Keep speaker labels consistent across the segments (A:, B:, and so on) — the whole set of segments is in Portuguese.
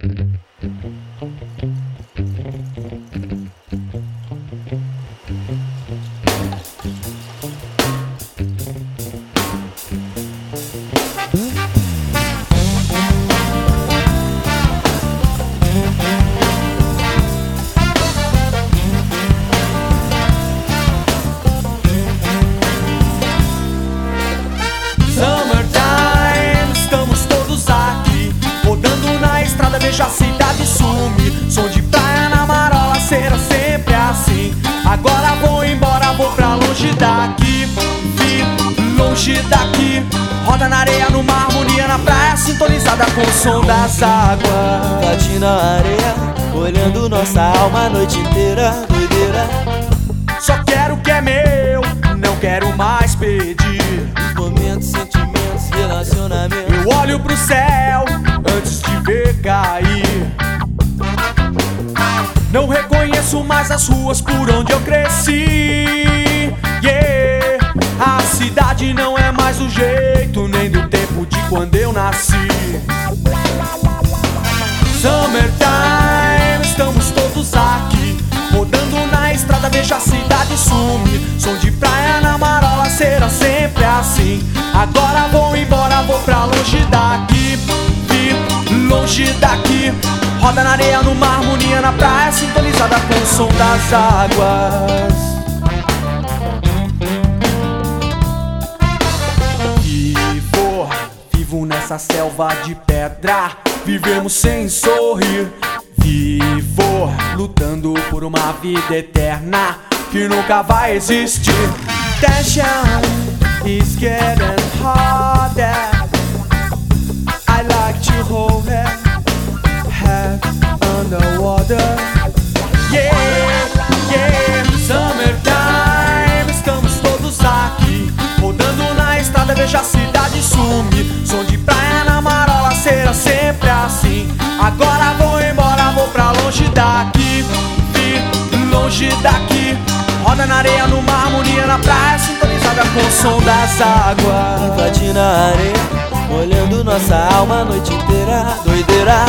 A: Veja a cidade sumir, som de praia na marola, será sempre assim. Agora vou embora, vou pra longe daqui, longe daqui. Roda na areia, numa harmonia na praia, sintonizada com o som das águas.
B: Bate na areia, olhando nossa alma a noite inteira, doideira.
A: Só quero o que é meu, não quero mais pedir.
B: Os momentos, sentimentos, relacionamentos.
A: Eu olho pro céu antes de ver cair. Não reconheço mais as ruas por onde eu cresci. Yeah. A cidade não é mais do jeito, nem do tempo de quando eu nasci. Summertime, estamos todos aqui, rodando na estrada, veja a cidade sumir. Som de praia na marola, será sempre assim. Agora vou embora, vou pra longe daqui, longe daqui. Roda na areia, numa harmonia na praia, sintonizada com o som das águas. Vivo nessa selva de pedra, vivemos sem sorrir. Vivo lutando por uma vida eterna que nunca vai existir. Tension is getting harder. I like to hold her head underwater. Yeah, yeah. Summertime, estamos todos aqui, rodando na estrada, veja a cidade sumir. Som de praia na marola, será sempre assim. Agora vou embora, vou pra longe daqui, longe daqui. Roda na areia, numa harmonia na praia, sintonizada com o som das águas.
B: Bate na areia, olhando nossa alma a noite inteira, doideira.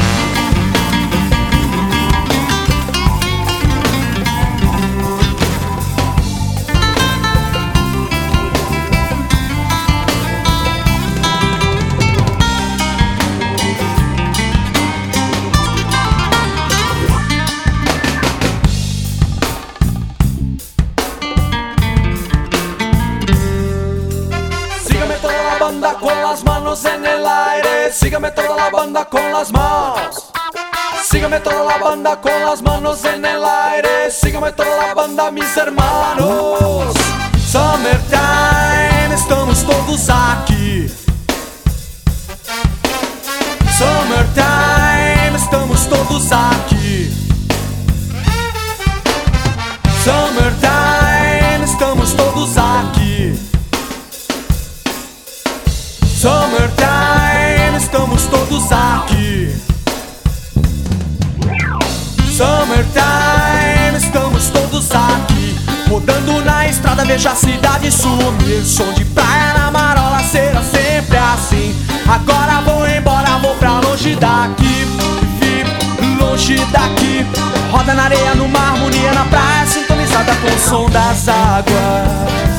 A: Banda con las manos en el aire, sígame toda la banda con las manos. Sígame toda la banda con las manos en el aire, sígame toda la banda, mis hermanos. Summertime, estamos todos aqui. Summertime, estamos todos aqui. Summertime, estamos todos aqui. Summertime, estamos todos aqui. Summertime, estamos todos aqui, rodando na estrada, veja a cidade sumir. Som de praia na marola, será sempre assim. Agora vou embora, vou pra longe daqui, longe daqui. Roda na areia, numa harmonia na praia, sintonizada com o som das águas.